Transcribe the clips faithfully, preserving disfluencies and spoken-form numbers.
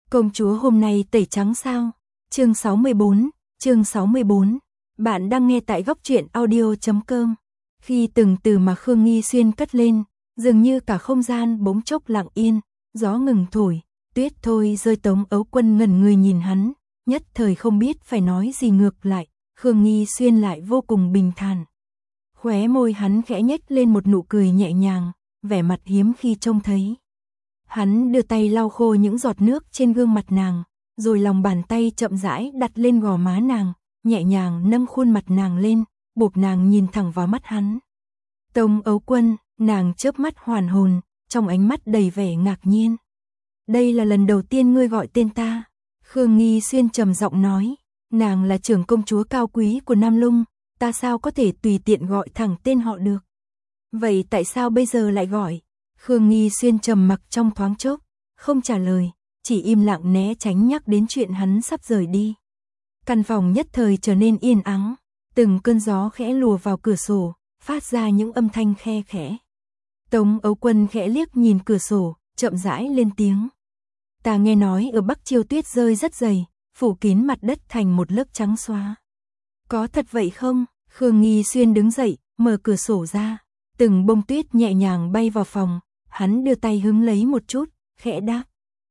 Công chúa hôm nay tẩy trắng sao? Chương sáu mươi bốn, chương sáu mươi bốn. Bạn đang nghe tại góc truyện audio chấm com. Khi từng từ mà Khương Nghi Xuyên cất lên, dường như cả không gian bỗng chốc lặng yên, gió ngừng thổi, tuyết thôi rơi. Tống Ấu Quân ngẩn người nhìn hắn, nhất thời không biết phải nói gì. Ngược lại, Khương Nghi Xuyên lại vô cùng bình thản. Khóe môi hắn khẽ nhếch lên một nụ cười nhẹ nhàng, vẻ mặt hiếm khi trông thấy. Hắn đưa tay lau khô những giọt nước trên gương mặt nàng, rồi lòng bàn tay chậm rãi đặt lên gò má nàng, nhẹ nhàng nâng khuôn mặt nàng lên, buộc nàng nhìn thẳng vào mắt hắn. Tống Ấu Quân, nàng chớp mắt hoàn hồn, trong ánh mắt đầy vẻ ngạc nhiên. Đây là lần đầu tiên ngươi gọi tên ta. Khương Nghi Xuyên trầm giọng nói, nàng là trưởng công chúa cao quý của Nam Lung, ta sao có thể tùy tiện gọi thẳng tên họ được. Vậy tại sao bây giờ lại gọi? Khương Nghi Xuyên trầm mặc trong thoáng chốc, không trả lời, chỉ im lặng né tránh nhắc đến chuyện hắn sắp rời đi. Căn phòng nhất thời trở nên yên ắng, từng cơn gió khẽ lùa vào cửa sổ, phát ra những âm thanh khe khẽ. Tống Ấu Quân khẽ liếc nhìn cửa sổ, chậm rãi lên tiếng. Ta nghe nói ở Bắc Chiêu tuyết rơi rất dày, phủ kín mặt đất thành một lớp trắng xóa. Có thật vậy không? Khương Nghi Xuyên đứng dậy, mở cửa sổ ra, từng bông tuyết nhẹ nhàng bay vào phòng, hắn đưa tay hứng lấy một chút, khẽ đáp.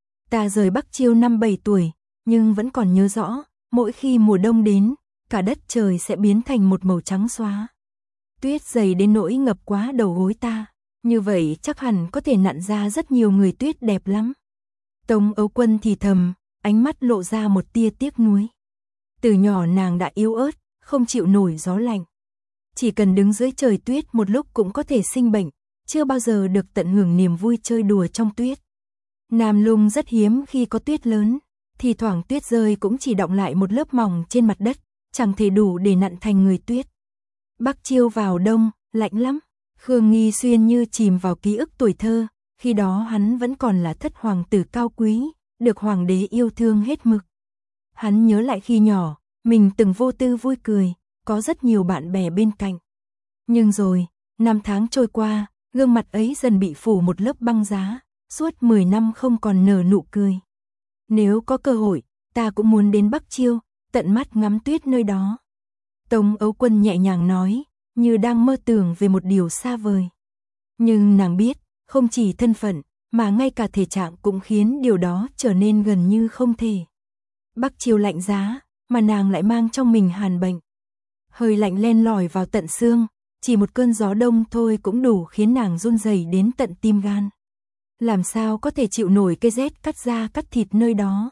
Ta rời Bắc Chiêu năm bảy tuổi, nhưng vẫn còn nhớ rõ, mỗi khi mùa đông đến, cả đất trời sẽ biến thành một màu trắng xóa. Tuyết dày đến nỗi ngập quá đầu gối ta, như vậy chắc hẳn có thể nặn ra rất nhiều người tuyết đẹp lắm. Tống Ấu Quân thì thầm, ánh mắt lộ ra một tia tiếc nuối. Từ nhỏ nàng đã yếu ớt, không chịu nổi gió lạnh. Chỉ cần đứng dưới trời tuyết một lúc cũng có thể sinh bệnh, chưa bao giờ được tận hưởng niềm vui chơi đùa trong tuyết. Nam Lung rất hiếm khi có tuyết lớn, thì thoảng tuyết rơi cũng chỉ đọng lại một lớp mỏng trên mặt đất, chẳng thể đủ để nặn thành người tuyết. Bắc Chiêu vào đông, lạnh lắm. Khương Nghi Xuyên như chìm vào ký ức tuổi thơ, khi đó hắn vẫn còn là thất hoàng tử cao quý, được hoàng đế yêu thương hết mực. Hắn nhớ lại khi nhỏ, mình từng vô tư vui cười, có rất nhiều bạn bè bên cạnh. Nhưng rồi, năm tháng trôi qua, gương mặt ấy dần bị phủ một lớp băng giá, suốt mười năm không còn nở nụ cười. Nếu có cơ hội, ta cũng muốn đến Bắc Chiêu, tận mắt ngắm tuyết nơi đó. Tống Ấu Quân nhẹ nhàng nói, như đang mơ tưởng về một điều xa vời. Nhưng nàng biết, không chỉ thân phận, mà ngay cả thể trạng cũng khiến điều đó trở nên gần như không thể. Bắc Chiêu lạnh giá, mà nàng lại mang trong mình hàn bệnh. Hơi lạnh len lỏi vào tận xương, chỉ một cơn gió đông thôi cũng đủ khiến nàng run rẩy đến tận tim gan. Làm sao có thể chịu nổi cái rét cắt da cắt thịt nơi đó?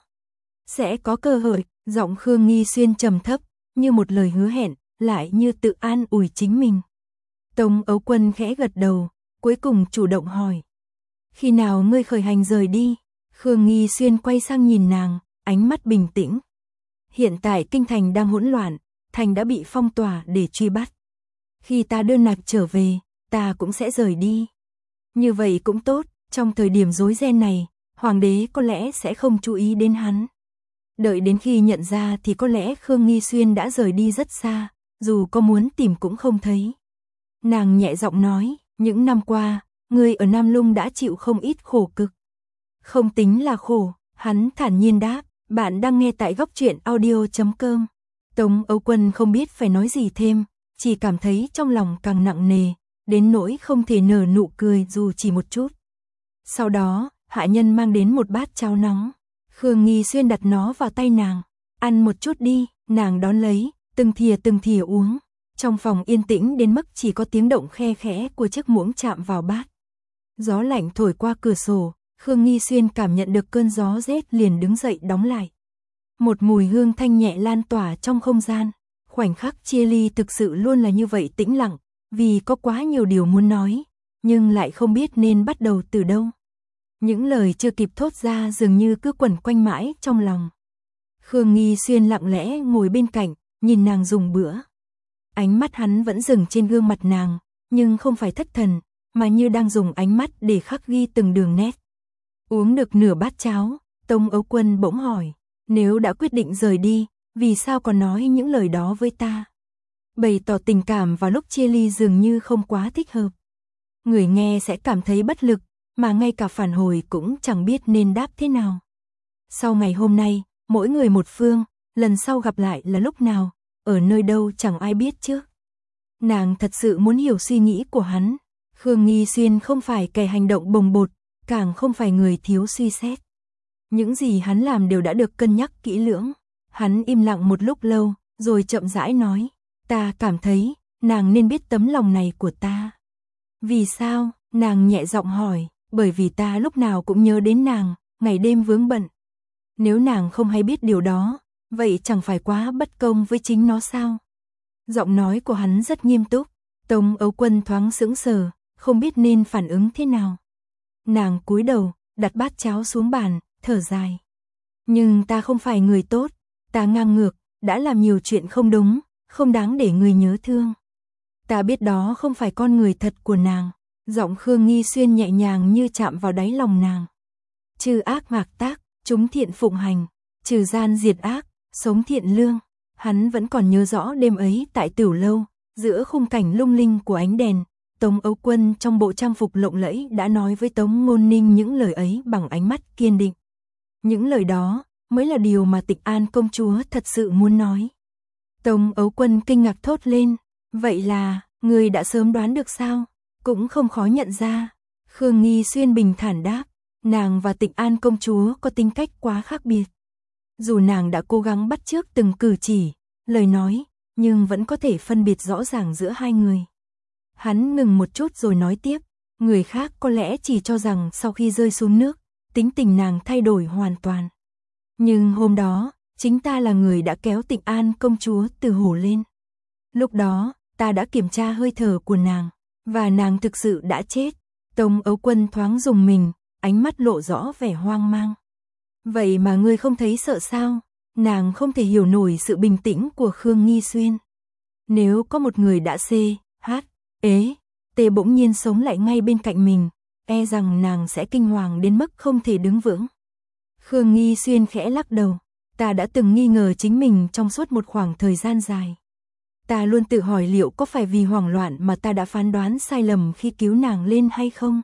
Sẽ có cơ hội, giọng Khương Nghi Xuyên trầm thấp, như một lời hứa hẹn, lại như tự an ủi chính mình. Tống Ấu Quân khẽ gật đầu, cuối cùng chủ động hỏi. Khi nào ngươi khởi hành rời đi? Khương Nghi Xuyên quay sang nhìn nàng, ánh mắt bình tĩnh. Hiện tại kinh thành đang hỗn loạn, thành đã bị phong tỏa để truy bắt. Khi ta đưa nạp trở về, ta cũng sẽ rời đi. Như vậy cũng tốt, trong thời điểm rối ren này, hoàng đế có lẽ sẽ không chú ý đến hắn. Đợi đến khi nhận ra thì có lẽ Khương Nghi Xuyên đã rời đi rất xa, dù có muốn tìm cũng không thấy. Nàng nhẹ giọng nói, những năm qua, ngươi ở Nam Lung đã chịu không ít khổ cực. Không tính là khổ, hắn thản nhiên đáp, bạn đang nghe tại góc truyện audio chấm com. Tống Ấu Quân không biết phải nói gì thêm, chỉ cảm thấy trong lòng càng nặng nề, đến nỗi không thể nở nụ cười dù chỉ một chút. Sau đó, hạ nhân mang đến một bát cháo nóng. Khương Nghi Xuyên đặt nó vào tay nàng. Ăn một chút đi, nàng đón lấy, từng thìa từng thìa uống. Trong phòng yên tĩnh đến mức chỉ có tiếng động khe khẽ của chiếc muỗng chạm vào bát. Gió lạnh thổi qua cửa sổ, Khương Nghi Xuyên cảm nhận được cơn gió rét liền đứng dậy đóng lại. Một mùi hương thanh nhẹ lan tỏa trong không gian. Khoảnh khắc chia ly thực sự luôn là như vậy tĩnh lặng, vì có quá nhiều điều muốn nói, nhưng lại không biết nên bắt đầu từ đâu. Những lời chưa kịp thốt ra dường như cứ quẩn quanh mãi trong lòng. Khương Nghi Xuyên lặng lẽ ngồi bên cạnh, nhìn nàng dùng bữa. Ánh mắt hắn vẫn dừng trên gương mặt nàng, nhưng không phải thất thần, mà như đang dùng ánh mắt để khắc ghi từng đường nét. Uống được nửa bát cháo, Tống Ấu Quân bỗng hỏi, nếu đã quyết định rời đi, vì sao còn nói những lời đó với ta? Bày tỏ tình cảm vào lúc chia ly dường như không quá thích hợp. Người nghe sẽ cảm thấy bất lực, mà ngay cả phản hồi cũng chẳng biết nên đáp thế nào. Sau ngày hôm nay, mỗi người một phương, lần sau gặp lại là lúc nào, ở nơi đâu chẳng ai biết chứ. Nàng thật sự muốn hiểu suy nghĩ của hắn. Khương Nghi Xuyên không phải kẻ hành động bồng bột, càng không phải người thiếu suy xét. Những gì hắn làm đều đã được cân nhắc kỹ lưỡng. Hắn im lặng một lúc lâu, rồi chậm rãi nói, ta cảm thấy, nàng nên biết tấm lòng này của ta. Vì sao? Nàng nhẹ giọng hỏi, bởi vì ta lúc nào cũng nhớ đến nàng, ngày đêm vướng bận. Nếu nàng không hay biết điều đó, vậy chẳng phải quá bất công với chính nó sao? Giọng nói của hắn rất nghiêm túc. Tống Âu Quân thoáng sững sờ, không biết nên phản ứng thế nào. Nàng cúi đầu, đặt bát cháo xuống bàn, thở dài. Nhưng ta không phải người tốt, ta ngang ngược, đã làm nhiều chuyện không đúng, không đáng để người nhớ thương. Ta biết đó không phải con người thật của nàng. Giọng Khương Nghi Xuyên nhẹ nhàng như chạm vào đáy lòng nàng. Trừ ác mạc tác, chúng thiện phụng hành, trừ gian diệt ác, sống thiện lương. Hắn vẫn còn nhớ rõ đêm ấy tại Tửu Lâu, giữa khung cảnh lung linh của ánh đèn, Tống Âu Quân trong bộ trang phục lộng lẫy đã nói với Tống Ngôn Ninh những lời ấy bằng ánh mắt kiên định. Những lời đó mới là điều mà Tịch An công chúa thật sự muốn nói. Tống Âu Quân kinh ngạc thốt lên, vậy là, người đã sớm đoán được sao? Cũng không khó nhận ra. Khương Nghi Xuyên bình thản đáp, nàng và Tịch An công chúa có tính cách quá khác biệt. Dù nàng đã cố gắng bắt chước từng cử chỉ, lời nói, nhưng vẫn có thể phân biệt rõ ràng giữa hai người. Hắn ngừng một chút rồi nói tiếp, người khác có lẽ chỉ cho rằng sau khi rơi xuống nước, tính tình nàng thay đổi hoàn toàn. Nhưng hôm đó, chính ta là người đã kéo Tịch An công chúa từ hồ lên. Lúc đó, ta đã kiểm tra hơi thở của nàng, và nàng thực sự đã chết. Tống Âu Quân thoáng rùng mình, ánh mắt lộ rõ vẻ hoang mang. Vậy mà ngươi không thấy sợ sao? Nàng không thể hiểu nổi sự bình tĩnh của Khương Nghi Xuyên. Nếu có một người đã xê, hát, ế, tê bỗng nhiên sống lại ngay bên cạnh mình, e rằng nàng sẽ kinh hoàng đến mức không thể đứng vững. Khương Nghi Xuyên khẽ lắc đầu, ta đã từng nghi ngờ chính mình trong suốt một khoảng thời gian dài. Ta luôn tự hỏi liệu có phải vì hoảng loạn mà ta đã phán đoán sai lầm khi cứu nàng lên hay không?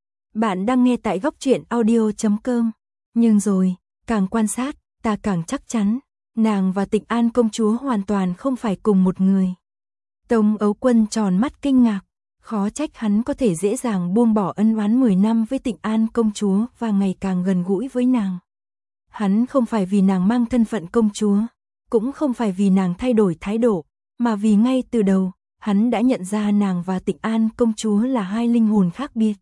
Bạn đang nghe tại góc truyện audio chấm com. Nhưng rồi, càng quan sát, ta càng chắc chắn, nàng và Tịch An công chúa hoàn toàn không phải cùng một người. Tống Âu Quân tròn mắt kinh ngạc, khó trách hắn có thể dễ dàng buông bỏ ân oán mười năm với Tịch An công chúa và ngày càng gần gũi với nàng. Hắn không phải vì nàng mang thân phận công chúa, cũng không phải vì nàng thay đổi thái độ, mà vì ngay từ đầu, hắn đã nhận ra nàng và Tịch An công chúa là hai linh hồn khác biệt.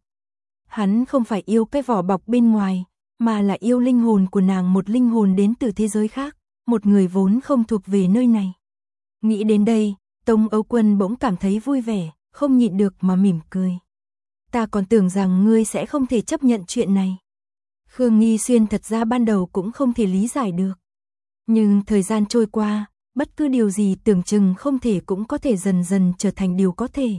Hắn không phải yêu cái vỏ bọc bên ngoài, mà là yêu linh hồn của nàng, một linh hồn đến từ thế giới khác, một người vốn không thuộc về nơi này. Nghĩ đến đây, Tống Âu Quân bỗng cảm thấy vui vẻ, không nhịn được mà mỉm cười. Ta còn tưởng rằng ngươi sẽ không thể chấp nhận chuyện này. Khương Nghi Xuyên thật ra ban đầu cũng không thể lý giải được. Nhưng thời gian trôi qua, bất cứ điều gì tưởng chừng không thể cũng có thể dần dần trở thành điều có thể.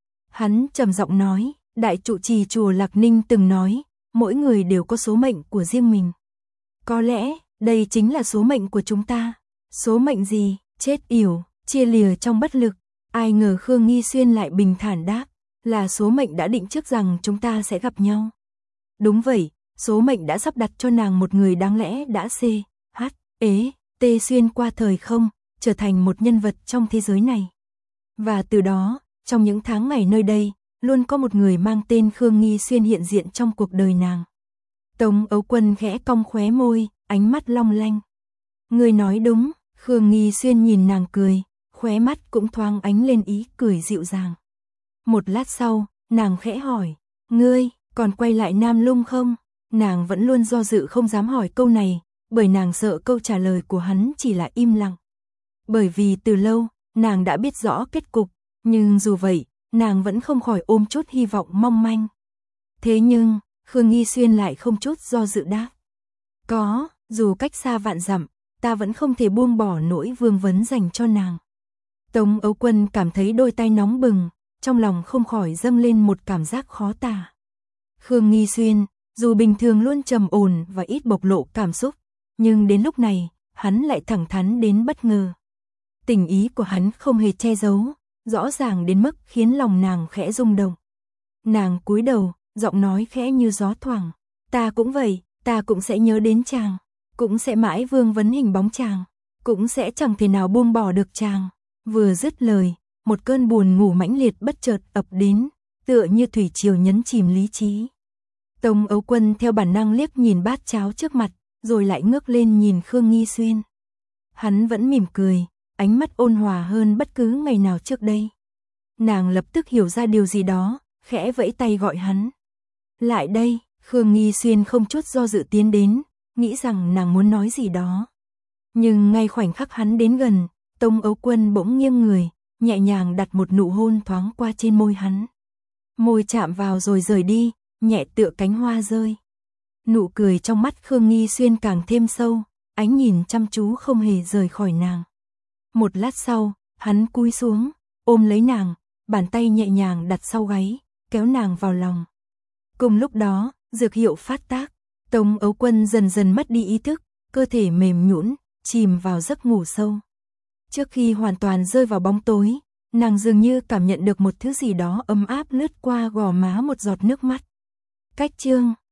Hắn trầm giọng nói, đại trụ trì chùa Lạc Ninh từng nói, mỗi người đều có số mệnh của riêng mình. Có lẽ, đây chính là số mệnh của chúng ta. Số mệnh gì? Chết yểu, chia lìa trong bất lực. Ai ngờ Khương Nghi Xuyên lại bình thản đáp, là số mệnh đã định trước rằng chúng ta sẽ gặp nhau. Đúng vậy, số mệnh đã sắp đặt cho nàng một người đáng lẽ đã xê, hát, ế, tê xuyên qua thời không, trở thành một nhân vật trong thế giới này. Và từ đó, trong những tháng ngày nơi đây, luôn có một người mang tên Khương Nghi Xuyên hiện diện trong cuộc đời nàng. Tống Âu Quân khẽ cong khóe môi, ánh mắt long lanh. Người nói đúng, Khương Nghi Xuyên nhìn nàng cười, khóe mắt cũng thoáng ánh lên ý cười dịu dàng. Một lát sau, nàng khẽ hỏi, ngươi, còn quay lại Nam Lung không? Nàng vẫn luôn do dự không dám hỏi câu này, bởi nàng sợ câu trả lời của hắn chỉ là im lặng. Bởi vì từ lâu, nàng đã biết rõ kết cục, nhưng dù vậy, nàng vẫn không khỏi ôm chút hy vọng mong manh. Thế nhưng, Khương Nghi Xuyên lại không chút do dự đáp. Có, dù cách xa vạn dặm, ta vẫn không thể buông bỏ nỗi vương vấn dành cho nàng. Tống Âu Quân cảm thấy đôi tay nóng bừng, trong lòng không khỏi dâng lên một cảm giác khó tả. Khương Nghi Xuyên, dù bình thường luôn trầm ổn và ít bộc lộ cảm xúc, nhưng đến lúc này, hắn lại thẳng thắn đến bất ngờ. Tình ý của hắn không hề che giấu, rõ ràng đến mức khiến lòng nàng khẽ rung động. Nàng cúi đầu, giọng nói khẽ như gió thoảng, ta cũng vậy, ta cũng sẽ nhớ đến chàng. cũng sẽ mãi vương vấn hình bóng chàng, cũng sẽ chẳng thể nào buông bỏ được chàng. Vừa dứt lời, một cơn buồn ngủ mãnh liệt bất chợt ập đến, tựa như thủy triều nhấn chìm lý trí. Tống Âu Quân theo bản năng liếc nhìn bát cháo trước mặt, rồi lại ngước lên nhìn Khương Nghi Xuyên. Hắn vẫn mỉm cười, ánh mắt ôn hòa hơn bất cứ ngày nào trước đây. Nàng lập tức hiểu ra điều gì đó, khẽ vẫy tay gọi hắn. Lại đây, Khương Nghi Xuyên không chút do dự tiến đến, nghĩ rằng nàng muốn nói gì đó. Nhưng ngay khoảnh khắc hắn đến gần, Tống Âu Quân bỗng nghiêng người, nhẹ nhàng đặt một nụ hôn thoáng qua trên môi hắn. Môi chạm vào rồi rời đi, nhẹ tựa cánh hoa rơi. Nụ cười trong mắt Khương Nghi Xuyên càng thêm sâu, ánh nhìn chăm chú không hề rời khỏi nàng. Một lát sau, hắn cúi xuống, ôm lấy nàng, bàn tay nhẹ nhàng đặt sau gáy, kéo nàng vào lòng. Cùng lúc đó, dược hiệu phát tác, Tống Âu Quân dần dần mất đi ý thức, cơ thể mềm nhũn, chìm vào giấc ngủ sâu. Trước khi hoàn toàn rơi vào bóng tối, nàng dường như cảm nhận được một thứ gì đó ấm áp lướt qua gò má một giọt nước mắt. Cách chương